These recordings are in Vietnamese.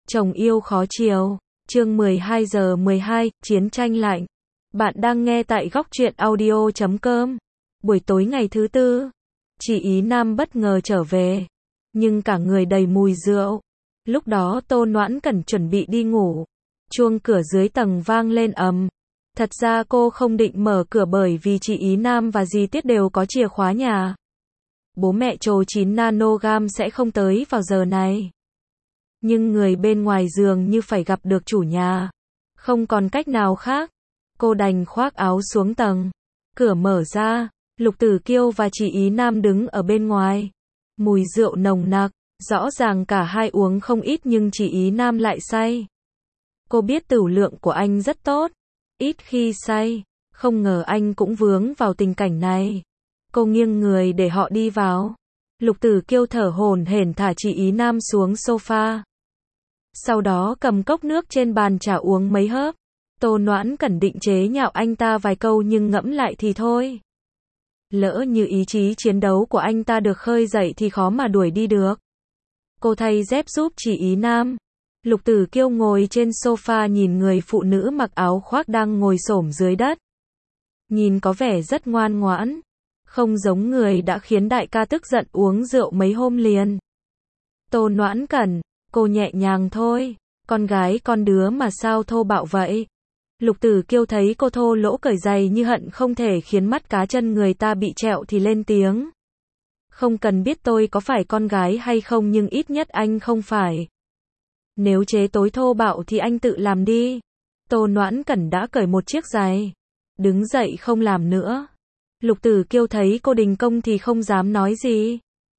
Chồng yêu khó chiều. Chương 12:12, chiến tranh lạnh. Bạn đang nghe tại góc truyện audio.com. Buổi tối ngày thứ tư, chị Ý Nam bất ngờ trở về, nhưng cả người đầy mùi rượu. Lúc đó Tô Noãn Cẩn chuẩn bị đi ngủ. Chuông cửa dưới tầng vang lên ầm. Thật ra cô không định mở cửa bởi vì chị Ý Nam và dì Tiết đều có chìa khóa nhà. Bố mẹ trồ 9 nanogam sẽ không tới vào giờ này. Nhưng người bên ngoài giường như phải gặp được chủ nhà. Không còn cách nào khác. Cô đành khoác áo xuống tầng. Cửa mở ra, Lục Tử Kiêu và chị Ý Nam đứng ở bên ngoài. Mùi rượu nồng nặc, rõ ràng cả hai uống không ít nhưng chị Ý Nam lại say. Cô biết tửu lượng của anh rất tốt, ít khi say, không ngờ anh cũng vướng vào tình cảnh này. Cô nghiêng người để họ đi vào. Lục Tử Kiêu thở hổn hển thả chị Ý Nam xuống sofa. Sau đó cầm cốc nước trên bàn trà uống mấy hớp. Tô Noãn Cẩn định chế nhạo anh ta vài câu nhưng ngẫm lại thì thôi. Lỡ như ý chí chiến đấu của anh ta được khơi dậy thì khó mà đuổi đi được. Cô thay dép giúp chị Ý Nam. Lục Tử Kiêu ngồi trên sofa nhìn người phụ nữ mặc áo khoác đang ngồi xổm dưới đất. Nhìn có vẻ rất ngoan ngoãn. Không giống người đã khiến đại ca tức giận uống rượu mấy hôm liền. Tô Noãn Cẩn, cô nhẹ nhàng thôi. Con gái con đứa mà sao thô bạo vậy? Lục Tử Kiêu thấy cô thô lỗ cởi giày như hận không thể khiến mắt cá chân người ta bị trẹo thì lên tiếng. Không cần biết tôi có phải con gái hay không nhưng ít nhất anh không phải. Nếu chế tối thô bạo thì anh tự làm đi. Tô Noãn Cẩn đã cởi một chiếc giày. Đứng dậy không làm nữa. Lục Tử Kiêu thấy cô đình công thì không dám nói gì.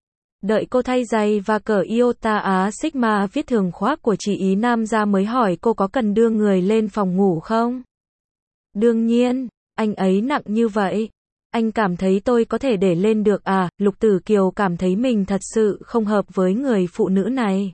Đợi cô thay giày và cởi Iota Á Sigma viết thường khoác của chị Ý Nam ra mới hỏi cô có cần đưa người lên phòng ngủ không? Đương nhiên, anh ấy nặng như vậy. Anh cảm thấy tôi có thể để lên được à? Lục Tử Kiều cảm thấy mình thật sự không hợp với người phụ nữ này.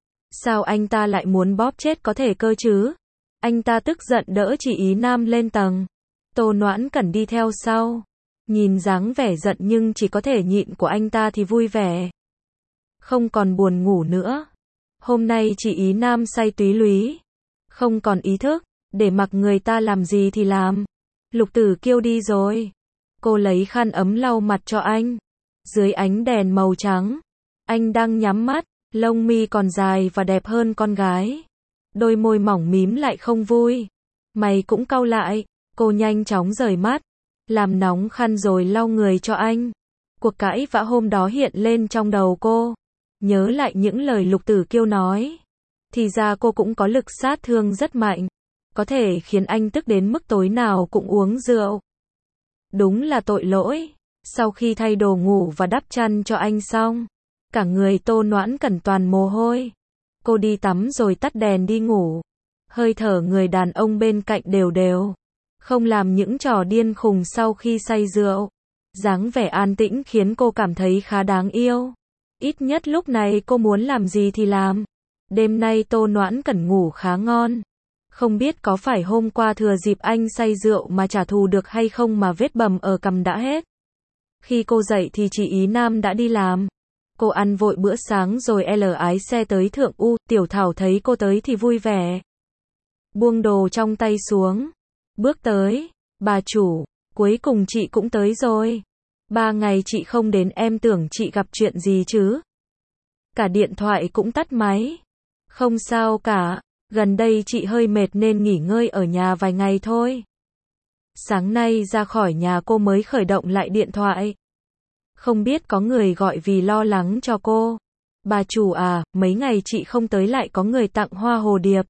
Sao anh ta lại muốn bóp chết có thể cơ chứ? Anh ta tức giận đỡ chị Ý Nam lên tầng. Tô Noãn Cẩn đi theo sau. Nhìn dáng vẻ giận nhưng chỉ có thể nhịn của anh ta thì vui vẻ. Không còn buồn ngủ nữa. Hôm nay chị Ý Nam say túy lúy. Không còn ý thức, để mặc người ta làm gì thì làm. Lục Tử Kiêu đi rồi. Cô lấy khăn ấm lau mặt cho anh. Dưới ánh đèn màu trắng, anh đang nhắm mắt, lông mi còn dài và đẹp hơn con gái. Đôi môi mỏng mím lại không vui. Mày cũng cau lại. Cô nhanh chóng rời mắt. Làm nóng khăn rồi lau người cho anh. Cuộc cãi vã hôm đó hiện lên trong đầu cô. Nhớ lại những lời Lục Tử Kiêu nói. Thì ra cô cũng có lực sát thương rất mạnh. Có thể khiến anh tức đến mức tối nào cũng uống rượu. Đúng là tội lỗi. Sau khi thay đồ ngủ và đắp chăn cho anh xong, cả người Tô Noãn Cẩn toàn mồ hôi. Cô đi tắm rồi tắt đèn đi ngủ. Hơi thở người đàn ông bên cạnh đều đều. Không làm những trò điên khùng sau khi say rượu. Dáng vẻ an tĩnh khiến cô cảm thấy khá đáng yêu. Ít nhất lúc này cô muốn làm gì thì làm. Đêm nay Tô Noãn Cẩn ngủ khá ngon. Không biết có phải hôm qua thừa dịp anh say rượu mà trả thù được hay không mà vết bầm ở cằm đã hết. Khi cô dậy thì chị Ý Nam đã đi làm. Cô ăn vội bữa sáng rồi lái xe tới Thượng U. Tiểu Thảo thấy cô tới thì vui vẻ. Buông đồ trong tay xuống. Bước tới. Bà chủ, cuối cùng chị cũng tới rồi. 3 ngày chị không đến em tưởng chị gặp chuyện gì chứ. Cả điện thoại cũng tắt máy. Không sao cả, gần đây chị hơi mệt nên nghỉ ngơi ở nhà vài ngày thôi. Sáng nay ra khỏi nhà cô mới khởi động lại điện thoại. Không biết có người gọi vì lo lắng cho cô. Bà chủ à, mấy ngày chị không tới lại có người tặng hoa hồ điệp.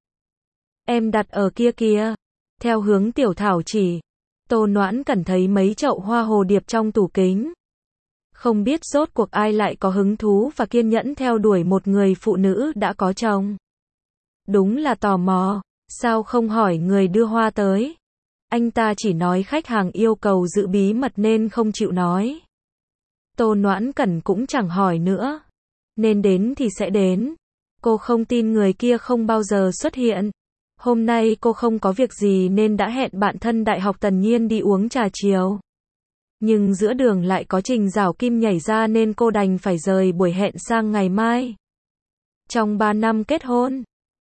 Em đặt ở kia kìa. Theo hướng Tiểu Thảo chỉ, Tô Noãn Cẩn thấy mấy chậu hoa hồ điệp trong tủ kính. Không biết rốt cuộc ai lại có hứng thú và kiên nhẫn theo đuổi một người phụ nữ đã có chồng. Đúng là tò mò, sao không hỏi người đưa hoa tới? Anh ta chỉ nói khách hàng yêu cầu giữ bí mật nên không chịu nói. Tô Noãn Cẩn cũng chẳng hỏi nữa. Nên đến thì sẽ đến. Cô không tin người kia không bao giờ xuất hiện. Hôm nay cô không có việc gì nên đã hẹn bạn thân đại học Tần Nhiên đi uống trà chiều. Nhưng giữa đường lại có Trình Giảo Kim nhảy ra nên cô đành phải rời buổi hẹn sang ngày mai. Trong 3 năm kết hôn,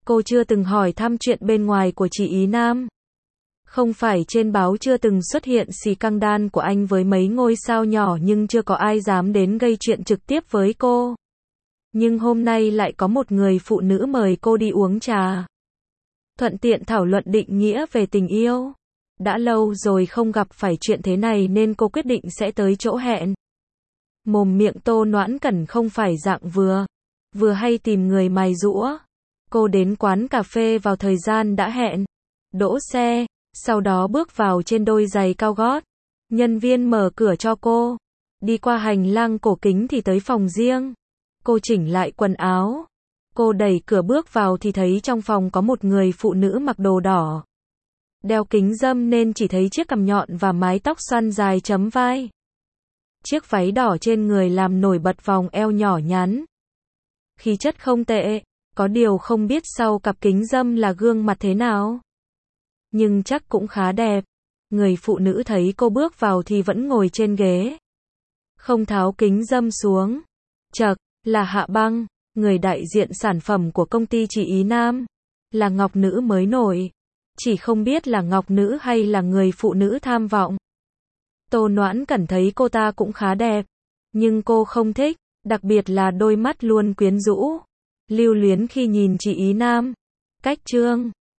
Cô chưa từng hỏi thăm chuyện bên ngoài của chị Ý Nam. Không phải trên báo chưa từng xuất hiện scandal của anh với mấy ngôi sao nhỏ nhưng chưa có ai dám đến gây chuyện trực tiếp với cô. Nhưng hôm nay lại có một người phụ nữ mời cô đi uống trà. Thuận tiện thảo luận định nghĩa về tình yêu. Đã lâu rồi không gặp phải chuyện thế này nên cô quyết định sẽ tới chỗ hẹn. Mồm miệng Tô Noãn Cẩn không phải dạng vừa hay tìm người mài giũa. Cô đến quán cà phê vào thời gian đã hẹn, đỗ xe, sau đó bước vào trên đôi giày cao gót. Nhân viên mở cửa cho cô. Đi qua hành lang cổ kính thì tới phòng riêng. Cô chỉnh lại quần áo. Cô đẩy cửa bước vào thì thấy trong phòng có một người phụ nữ mặc đồ đỏ. Đeo kính râm nên chỉ thấy chiếc cằm nhọn và mái tóc xoăn dài chấm vai. Chiếc váy đỏ trên người làm nổi bật vòng eo nhỏ nhắn. Khí chất không tệ, có điều không biết sau cặp kính râm là gương mặt thế nào. Nhưng chắc cũng khá đẹp. Người phụ nữ thấy cô bước vào thì vẫn ngồi trên ghế. Không tháo kính râm xuống. Chậc, là Hạ Băng, người đại diện sản phẩm của công ty chị Ý Nam. Là ngọc nữ mới nổi. Chỉ không biết là ngọc nữ hay là người phụ nữ tham vọng. Tô Noãn Cẩn thấy cô ta cũng khá đẹp. Nhưng cô không thích, đặc biệt là đôi mắt luôn quyến rũ, lưu luyến khi nhìn chị Ý Nam. Cách Trương